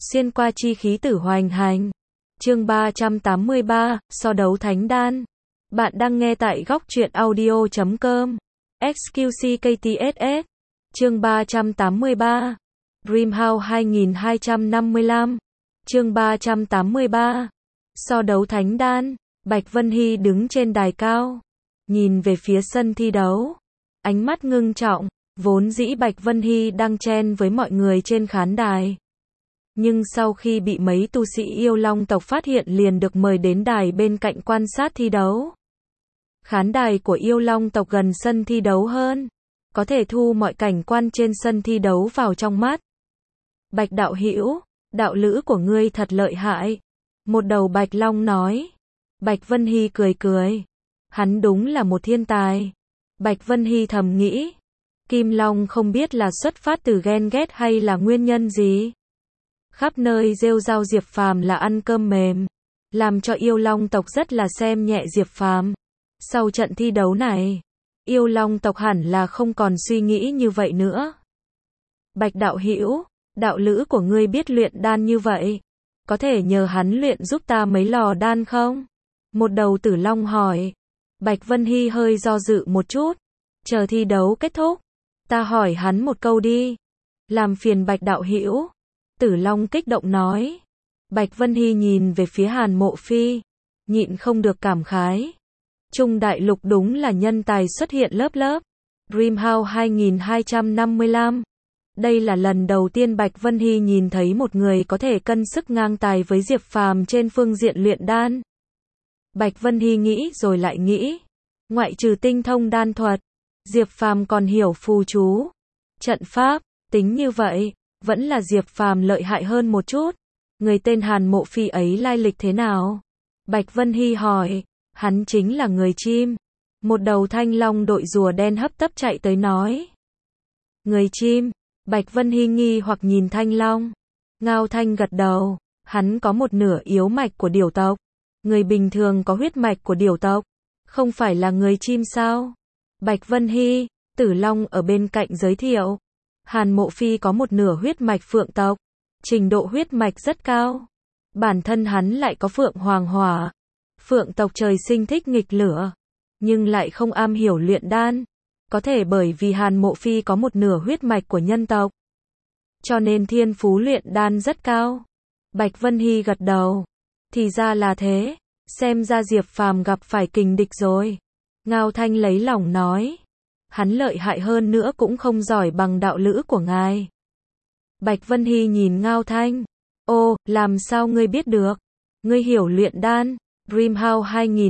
Xuyên qua chi khí tử hoành hành. Chương 383, so đấu thánh đan. Bạn đang nghe tại góc truyện audio.com. XQCKTSS. Chương 383. Dreamhouse 2255. Chương 383. So đấu thánh đan. Bạch Vân Hy đứng trên đài cao, nhìn về phía sân thi đấu, ánh mắt ngưng trọng. Vốn dĩ Bạch Vân Hy đang chen với mọi người trên khán đài, nhưng sau khi bị mấy tu sĩ yêu long tộc phát hiện liền được mời đến đài bên cạnh quan sát thi đấu. Khán đài của yêu long tộc gần sân thi đấu hơn, có thể thu mọi cảnh quan trên sân thi đấu vào trong mắt. Bạch đạo hữu, đạo lữ của ngươi thật lợi hại. Một đầu Bạch Long nói. Bạch Vân Hy cười cười. Hắn đúng là một thiên tài. Bạch Vân Hy thầm nghĩ. Kim Long không biết là xuất phát từ ghen ghét hay là nguyên nhân gì. Khắp nơi rêu rao Diệp Phàm là ăn cơm mềm, làm cho yêu long tộc rất là xem nhẹ Diệp Phàm. Sau trận thi đấu này, yêu long tộc hẳn là không còn suy nghĩ như vậy nữa. Bạch đạo hữu, đạo lữ của ngươi biết luyện đan như vậy, có thể nhờ hắn luyện giúp ta mấy lò đan không? Một đầu Tử Long hỏi. Bạch Vân Hy hơi do dự một chút. Chờ thi đấu kết thúc, ta hỏi hắn một câu đi. Làm phiền Bạch đạo hữu. Tử Long kích động nói. Bạch Vân Hy nhìn về phía Hàn Mộ Phi, nhịn không được cảm khái. Trung đại lục đúng là nhân tài xuất hiện lớp lớp. Dreamhouse 2255. Đây là lần đầu tiên Bạch Vân Hy nhìn thấy một người có thể cân sức ngang tài với Diệp Phàm trên phương diện luyện đan. Bạch Vân Hy nghĩ rồi lại nghĩ, ngoại trừ tinh thông đan thuật, Diệp Phàm còn hiểu phù chú, trận pháp, tính như vậy, vẫn là Diệp Phàm lợi hại hơn một chút. Người tên Hàn Mộ Phi ấy lai lịch thế nào? Bạch Vân Hy hỏi. Hắn chính là người chim. Một đầu thanh long đội rùa đen hấp tấp chạy tới nói. Người chim? Bạch Vân Hy nghi hoặc nhìn thanh long. Ngao Thanh gật đầu. Hắn có một nửa yếu mạch của điểu tộc. Người bình thường có huyết mạch của điểu tộc, không phải là người chim sao? Bạch Vân Hy, Tử Long ở bên cạnh giới thiệu. Hàn Mộ Phi có một nửa huyết mạch phượng tộc, trình độ huyết mạch rất cao. Bản thân hắn lại có phượng hoàng hỏa. Phượng tộc trời sinh thích nghịch lửa, nhưng lại không am hiểu luyện đan. Có thể bởi vì Hàn Mộ Phi có một nửa huyết mạch của nhân tộc, cho nên thiên phú luyện đan rất cao. Bạch Vân Hy gật đầu. Thì ra là thế, xem ra Diệp Phàm gặp phải kình địch rồi. Ngao Thanh lấy lòng nói. Hắn lợi hại hơn nữa cũng không giỏi bằng đạo lữ của ngài. Bạch Vân Hy nhìn Ngao Thanh. Ô, làm sao ngươi biết được? Ngươi hiểu luyện đan. Dreamhouse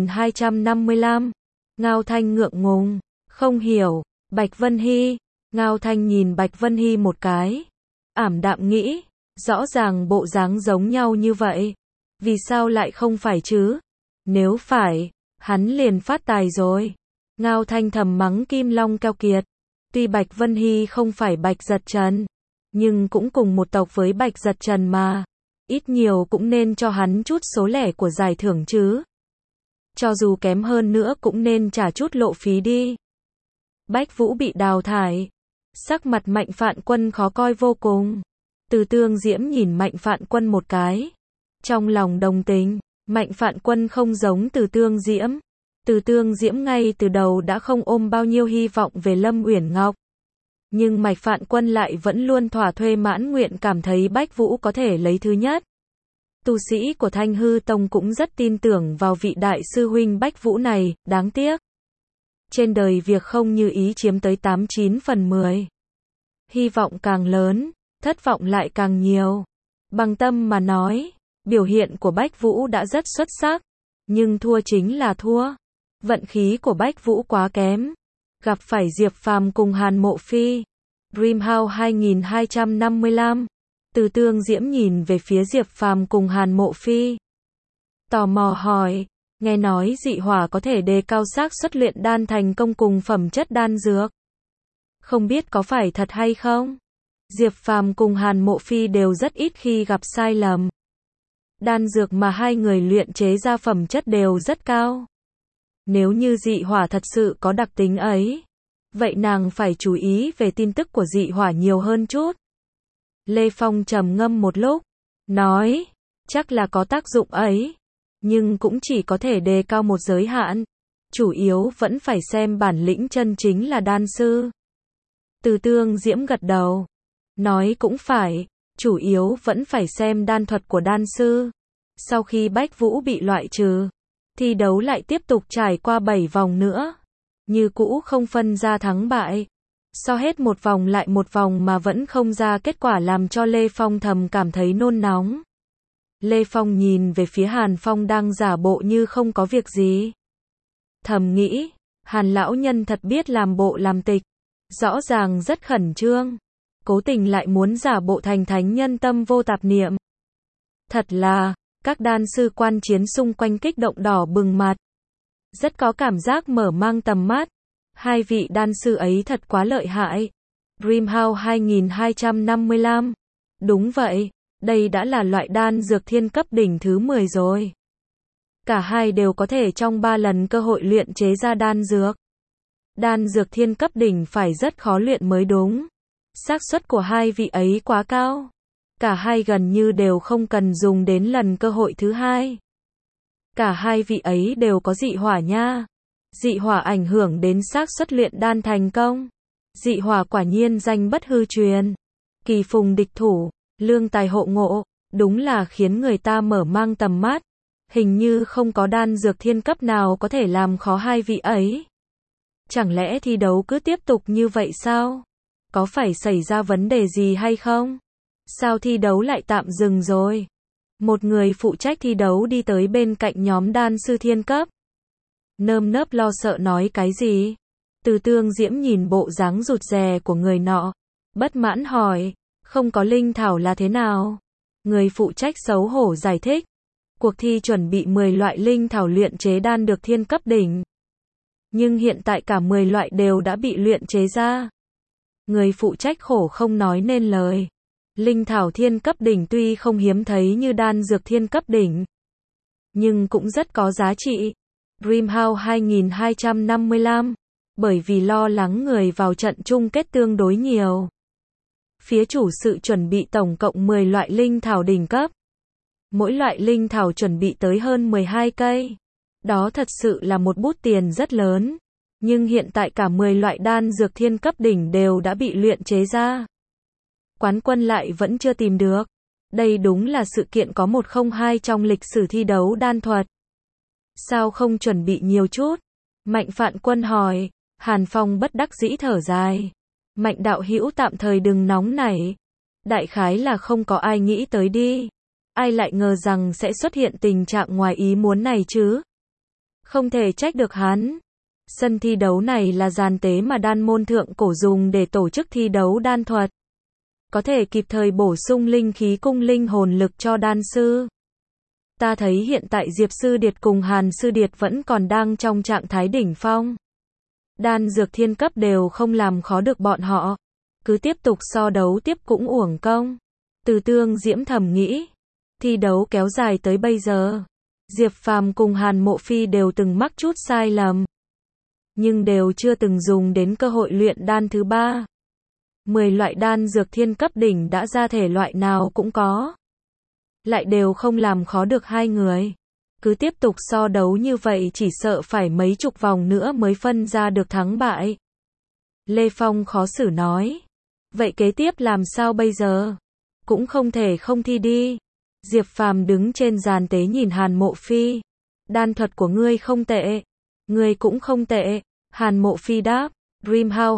2255. Ngao Thanh ngượng ngùng. Không hiểu. Bạch Vân Hy. Ngao Thanh nhìn Bạch Vân Hy một cái, ảm đạm nghĩ. Rõ ràng bộ dáng giống nhau như vậy, vì sao lại không phải chứ? Nếu phải, hắn liền phát tài rồi. Ngao Thanh thầm mắng Kim Long keo kiệt. Tuy Bạch Vân Hy không phải Bạch Giật Trần, nhưng cũng cùng một tộc với Bạch Giật Trần mà. Ít nhiều cũng nên cho hắn chút số lẻ của giải thưởng chứ. Cho dù kém hơn nữa cũng nên trả chút lộ phí đi. Bách Vũ bị đào thải. Sắc mặt Mạnh Phạn Quân khó coi vô cùng. Từ Tương Diễm nhìn Mạnh Phạn Quân một cái, trong lòng đồng tình. Mạnh Phạn Quân không giống Từ Tương Diễm. Từ Tương Diễm ngay từ đầu đã không ôm bao nhiêu hy vọng về Lâm Uyển Ngọc, nhưng Mạnh Phạn Quân lại vẫn luôn thỏa thuê mãn nguyện cảm thấy Bách Vũ có thể lấy thứ nhất. Tu sĩ của Thanh Hư Tông cũng rất tin tưởng vào vị đại sư huynh Bách Vũ này, đáng tiếc. Trên đời việc không như ý chiếm tới 89 phần 10. Hy vọng càng lớn, thất vọng lại càng nhiều. Bằng tâm mà nói, biểu hiện của Bách Vũ đã rất xuất sắc, nhưng thua chính là thua. Vận khí của Bách Vũ quá kém, gặp phải Diệp Phàm cùng Hàn Mộ Phi. Dreamhouse 2255. Từ Tương Diễm nhìn về phía Diệp Phàm cùng Hàn Mộ Phi, tò mò hỏi, nghe nói dị hỏa có thể đề cao xác suất luyện đan thành công cùng phẩm chất đan dược, không biết có phải thật hay không? Diệp Phàm cùng Hàn Mộ Phi đều rất ít khi gặp sai lầm. Đan dược mà hai người luyện chế ra phẩm chất đều rất cao. Nếu như dị hỏa thật sự có đặc tính ấy, vậy nàng phải chú ý về tin tức của dị hỏa nhiều hơn chút. Lê Phong trầm ngâm một lúc, nói, chắc là có tác dụng ấy, nhưng cũng chỉ có thể đề cao một giới hạn, chủ yếu vẫn phải xem bản lĩnh chân chính là đan sư. Từ Tương Diễm gật đầu, nói cũng phải, chủ yếu vẫn phải xem đan thuật của đan sư. Sau khi Bách Vũ bị loại trừ, thi đấu lại tiếp tục trải qua 7 vòng nữa, như cũ không phân ra thắng bại. So hết một vòng lại một vòng mà vẫn không ra kết quả làm cho Lê Phong thầm cảm thấy nôn nóng. Lê Phong nhìn về phía Hàn Phong đang giả bộ như không có việc gì. Thầm nghĩ, Hàn lão nhân thật biết làm bộ làm tịch, rõ ràng rất khẩn trương, cố tình lại muốn giả bộ thành thánh nhân tâm vô tạp niệm. Thật là, các đan sư quan chiến xung quanh kích động đỏ bừng mặt. Rất có cảm giác mở mang tầm mắt. Hai vị đan sư ấy thật quá lợi hại. Dreamhouse 2255. Đúng vậy, đây đã là loại đan dược thiên cấp đỉnh thứ 10 rồi. Cả hai đều có thể trong 3 lần cơ hội luyện chế ra đan dược. Đan dược thiên cấp đỉnh phải rất khó luyện mới đúng. Xác suất của hai vị ấy quá cao. Cả hai gần như đều không cần dùng đến lần cơ hội thứ hai. Cả hai vị ấy đều có dị hỏa nha. Dị hỏa ảnh hưởng đến xác suất luyện đan thành công. Dị hỏa quả nhiên danh bất hư truyền. Kỳ phùng địch thủ, lương tài hộ ngộ, đúng là khiến người ta mở mang tầm mắt. Hình như không có đan dược thiên cấp nào có thể làm khó hai vị ấy. Chẳng lẽ thi đấu cứ tiếp tục như vậy sao? Có phải xảy ra vấn đề gì hay không? Sao thi đấu lại tạm dừng rồi? Một người phụ trách thi đấu đi tới bên cạnh nhóm đan sư thiên cấp. Nơm nớp lo sợ nói cái gì? Từ Tương Diễm nhìn bộ dáng rụt rè của người nọ, bất mãn hỏi, không có linh thảo là thế nào? Người phụ trách xấu hổ giải thích, cuộc thi chuẩn bị 10 loại linh thảo luyện chế đan được thiên cấp đỉnh. Nhưng hiện tại cả 10 loại đều đã bị luyện chế ra. Người phụ trách khổ không nói nên lời. Linh thảo thiên cấp đỉnh tuy không hiếm thấy như đan dược thiên cấp đỉnh, nhưng cũng rất có giá trị. Dreamhouse 2255, bởi vì lo lắng người vào trận chung kết tương đối nhiều. Phía chủ sự chuẩn bị tổng cộng 10 loại linh thảo đỉnh cấp. Mỗi loại linh thảo chuẩn bị tới hơn 12 cây. Đó thật sự là một bút tiền rất lớn. Nhưng hiện tại cả 10 loại đan dược thiên cấp đỉnh đều đã bị luyện chế ra. Quán quân lại vẫn chưa tìm được. Đây đúng là sự kiện có 102 trong lịch sử thi đấu đan thuật. Sao không chuẩn bị nhiều chút? Mạnh Phạn Quân hỏi. Hàn Phong bất đắc dĩ thở dài. Mạnh đạo hữu tạm thời đừng nóng nảy. Đại khái là không có ai nghĩ tới đi. Ai lại ngờ rằng sẽ xuất hiện tình trạng ngoài ý muốn này chứ? Không thể trách được hắn. Sân thi đấu này là giàn tế mà đan môn thượng cổ dùng để tổ chức thi đấu đan thuật. Có thể kịp thời bổ sung linh khí cung linh hồn lực cho đan sư. Ta thấy hiện tại Diệp Sư Điệt cùng Hàn Sư Điệt vẫn còn đang trong trạng thái đỉnh phong. Đan dược thiên cấp đều không làm khó được bọn họ. Cứ tiếp tục so đấu tiếp cũng uổng công. Từ Tương Diễm thầm nghĩ. Thi đấu kéo dài tới bây giờ. Diệp Phàm cùng Hàn Mộ Phi đều từng mắc chút sai lầm. Nhưng đều chưa từng dùng đến cơ hội luyện đan thứ 3. 10 loại đan dược thiên cấp đỉnh đã ra thể loại nào cũng có. Lại đều không làm khó được hai người. Cứ tiếp tục so đấu như vậy chỉ sợ phải mấy chục vòng nữa mới phân ra được thắng bại. Lê Phong khó xử nói. Vậy kế tiếp làm sao bây giờ? Cũng không thể không thi đi. Diệp Phàm đứng trên giàn tế nhìn Hàn Mộ Phi. Đan thuật của ngươi không tệ. Ngươi cũng không tệ. Hàn Mộ Phi đáp. Dreamhouse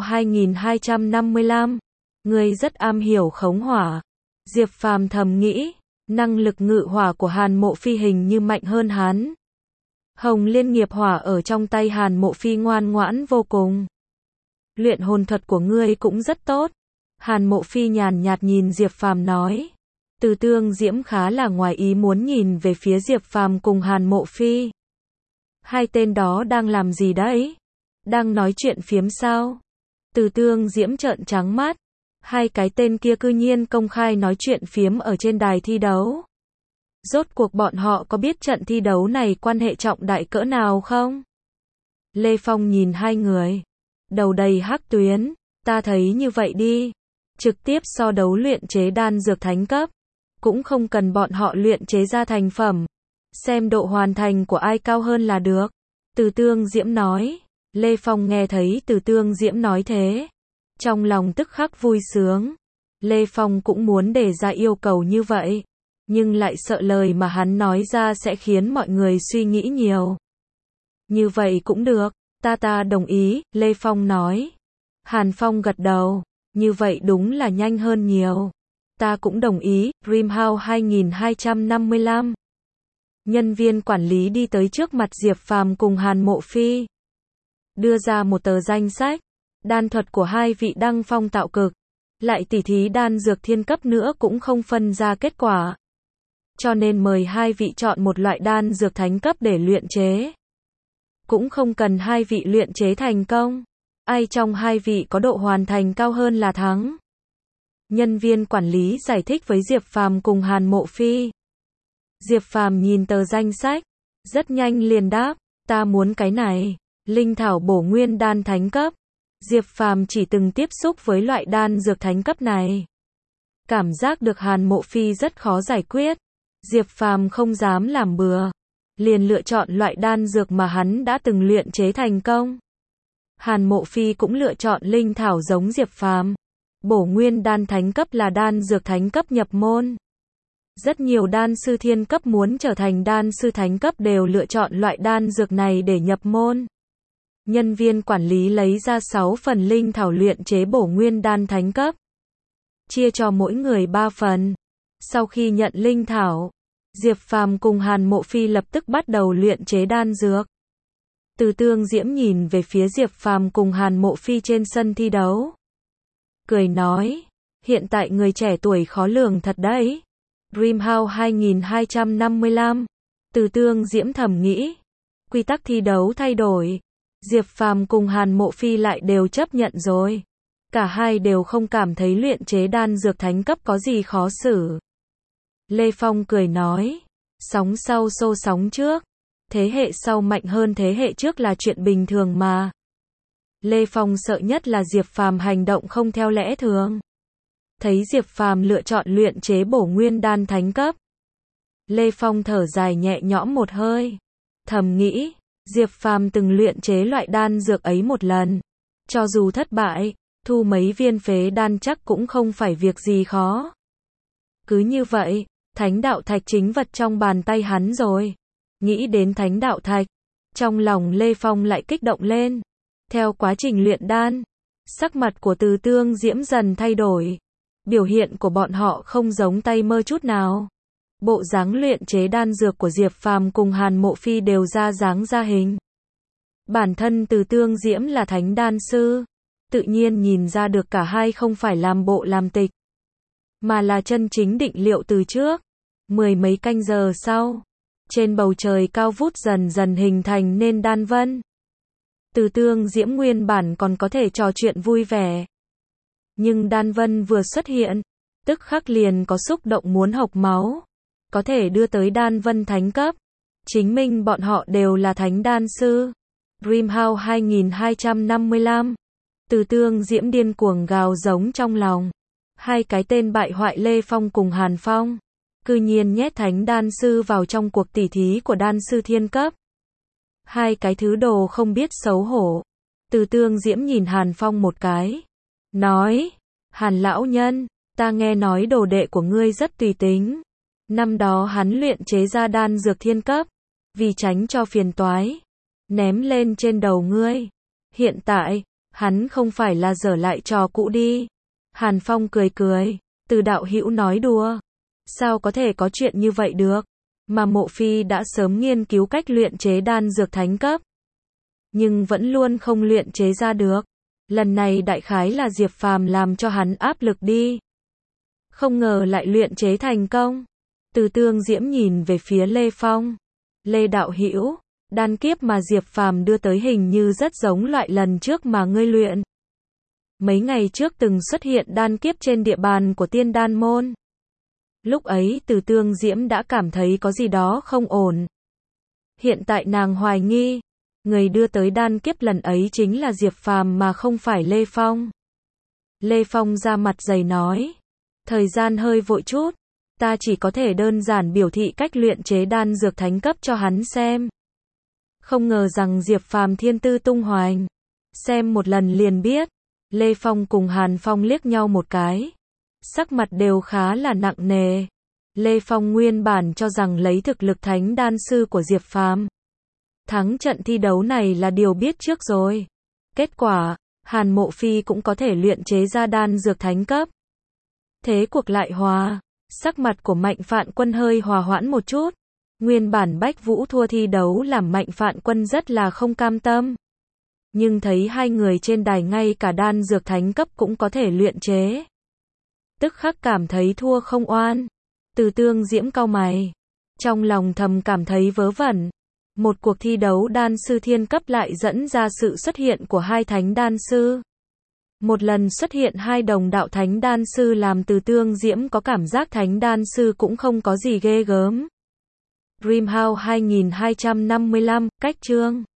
2255. Ngươi rất am hiểu khống hỏa. Diệp Phàm thầm nghĩ. Năng lực ngự hỏa của Hàn Mộ Phi hình như mạnh hơn hắn. Hồng Liên nghiệp hỏa ở trong tay Hàn Mộ Phi ngoan ngoãn vô cùng. Luyện hồn thuật của ngươi cũng rất tốt. Hàn Mộ Phi nhàn nhạt nhìn Diệp Phàm nói. Từ Tương Diễm khá là ngoài ý muốn nhìn về phía Diệp Phàm cùng Hàn Mộ Phi. Hai tên đó đang làm gì đấy? Đang nói chuyện phiếm sao? Từ Tương Diễm trợn trắng mắt. Hai cái tên kia cư nhiên công khai nói chuyện phiếm ở trên đài thi đấu. Rốt cuộc bọn họ có biết trận thi đấu này quan hệ trọng đại cỡ nào không? Lê Phong nhìn hai người. Đầu đầy hắc tuyến. Ta thấy như vậy đi. Trực tiếp so đấu luyện chế đan dược thánh cấp. cũng không cần bọn họ luyện chế ra thành phẩm. Xem độ hoàn thành của ai cao hơn là được. Từ Tương Diễm nói. Lê Phong nghe thấy Từ Tương Diễm nói thế, trong lòng tức khắc vui sướng. Lê Phong cũng muốn đề ra yêu cầu như vậy, nhưng lại sợ lời mà hắn nói ra sẽ khiến mọi người suy nghĩ nhiều. Như vậy cũng được, ta đồng ý, Lê Phong nói. Hàn Phong gật đầu, như vậy đúng là nhanh hơn nhiều. Ta cũng đồng ý, Dreamhouse 2255. Nhân viên quản lý đi tới trước mặt Diệp Phàm cùng Hàn Mộ Phi, đưa ra một tờ danh sách, đan thuật của hai vị đăng phong tạo cực, lại tỉ thí đan dược thiên cấp nữa cũng không phân ra kết quả. Cho nên mời hai vị chọn một loại đan dược thánh cấp để luyện chế. Cũng không cần hai vị luyện chế thành công, ai trong hai vị có độ hoàn thành cao hơn là thắng. Nhân viên quản lý giải thích với Diệp Phàm cùng Hàn Mộ Phi. Diệp Phàm nhìn tờ danh sách, rất nhanh liền đáp, ta muốn cái này, linh thảo bổ nguyên đan thánh cấp. Diệp Phàm chỉ từng tiếp xúc với loại đan dược thánh cấp này, cảm giác được Hàn Mộ Phi rất khó giải quyết. Diệp Phàm không dám làm bừa, liền lựa chọn loại đan dược mà hắn đã từng luyện chế thành công. Hàn Mộ Phi cũng lựa chọn linh thảo giống Diệp Phàm. Bổ nguyên đan thánh cấp là đan dược thánh cấp nhập môn. Rất nhiều đan sư thiên cấp muốn trở thành đan sư thánh cấp đều lựa chọn loại đan dược này để nhập môn. Nhân viên quản lý lấy ra 6 phần linh thảo luyện chế bổ nguyên đan thánh cấp, chia cho mỗi người 3 phần. Sau khi nhận linh thảo, Diệp Phàm cùng Hàn Mộ Phi lập tức bắt đầu luyện chế đan dược. Từ Tương Diễm nhìn về phía Diệp Phàm cùng Hàn Mộ Phi trên sân thi đấu, cười nói, hiện tại người trẻ tuổi khó lường thật đấy. Dreamhouse 2255. Từ Tương Diễm thầm nghĩ, quy tắc thi đấu thay đổi, Diệp Phàm cùng Hàn Mộ Phi lại đều chấp nhận rồi. Cả hai đều không cảm thấy luyện chế đan dược thánh cấp có gì khó xử. Lê Phong cười nói, sóng sau xô sóng trước, thế hệ sau mạnh hơn thế hệ trước là chuyện bình thường mà. Lê Phong sợ nhất là Diệp Phàm hành động không theo lẽ thường. Thấy Diệp Phàm lựa chọn luyện chế bổ nguyên đan thánh cấp, Lê Phong thở dài nhẹ nhõm một hơi, thầm nghĩ, Diệp Phàm từng luyện chế loại đan dược ấy một lần, cho dù thất bại, thu mấy viên phế đan chắc cũng không phải việc gì khó. Cứ như vậy, thánh đạo thạch chính vật trong bàn tay hắn rồi. Nghĩ đến thánh đạo thạch, trong lòng Lê Phong lại kích động lên. Theo quá trình luyện đan, sắc mặt của Từ Tương Diễm dần thay đổi. Biểu hiện của bọn họ không giống tay mơ chút nào. Bộ dáng luyện chế đan dược của Diệp Phàm cùng Hàn Mộ Phi đều ra dáng ra hình. Bản thân Từ Tương Diễm là thánh đan sư, tự nhiên nhìn ra được cả hai không phải làm bộ làm tịch, mà là chân chính định liệu từ trước. Mười mấy canh giờ sau, trên bầu trời cao vút dần dần hình thành nên đan vân. Từ Tương Diễm nguyên bản còn có thể trò chuyện vui vẻ, nhưng đan vân vừa xuất hiện, tức khắc liền có xúc động muốn hộc máu. Có thể đưa tới đan vân thánh cấp, chứng minh bọn họ đều là thánh đan sư. Dreamhouse 2255. Từ Tương Diễm điên cuồng gào giống trong lòng. Hai cái tên bại hoại Lê Phong cùng Hàn Phong, cư nhiên nhét thánh đan sư vào trong cuộc tỉ thí của đan sư thiên cấp. Hai cái thứ đồ không biết xấu hổ. Từ Tương Diễm nhìn Hàn Phong một cái, nói, Hàn lão nhân, ta nghe nói đồ đệ của ngươi rất tùy tính. Năm đó hắn luyện chế ra đan dược thiên cấp, vì tránh cho phiền toái, ném lên trên đầu ngươi. Hiện tại, hắn không phải là dở lại trò cũ đi. Hàn Phong cười cười, Từ đạo hữu nói đùa. Sao có thể có chuyện như vậy được? Mà Mộ Phi đã sớm nghiên cứu cách luyện chế đan dược thánh cấp, nhưng vẫn luôn không luyện chế ra được. Lần này đại khái là Diệp Phàm làm cho hắn áp lực đi. Không ngờ lại luyện chế thành công. Từ Tương Diễm nhìn về phía Lê Phong. Lê đạo hữu, đan kiếp mà Diệp Phàm đưa tới hình như rất giống loại lần trước mà ngươi luyện. Mấy ngày trước từng xuất hiện đan kiếp trên địa bàn của Tiên Đan môn. Lúc ấy Từ Tương Diễm đã cảm thấy có gì đó không ổn. Hiện tại nàng hoài nghi, người đưa tới đan kiếp lần ấy chính là Diệp Phàm mà không phải Lê Phong. Lê Phong ra mặt dày nói, thời gian hơi vội chút, Ta chỉ có thể đơn giản biểu thị cách luyện chế đan dược thánh cấp cho hắn xem. Không ngờ rằng Diệp Phàm thiên tư tung hoành. Xem một lần liền biết. Lê Phong cùng Hàn Phong liếc nhau một cái. Sắc mặt đều khá là nặng nề. Lê Phong nguyên bản cho rằng lấy thực lực thánh đan sư của Diệp Phàm, thắng trận thi đấu này là điều biết trước rồi. Kết quả, Hàn Mộ Phi cũng có thể luyện chế ra đan dược thánh cấp. Thế cuộc lại hòa. Sắc mặt của Mạnh Phạn Quân hơi hòa hoãn một chút. Nguyên bản Bách Vũ thua thi đấu làm Mạnh Phạn Quân rất là không cam tâm. Nhưng thấy hai người trên đài ngay cả đan dược thánh cấp cũng có thể luyện chế, tức khắc cảm thấy thua không oan. Từ Tương Diễm cau mày, trong lòng thầm cảm thấy vớ vẩn. Một cuộc thi đấu đan sư thiên cấp lại dẫn ra sự xuất hiện của hai thánh đan sư. Một lần xuất hiện hai đồng đạo thánh đan sư làm Từ Tương Diễm có cảm giác thánh đan sư cũng không có gì ghê gớm. Dreamhouse 2255, cách chương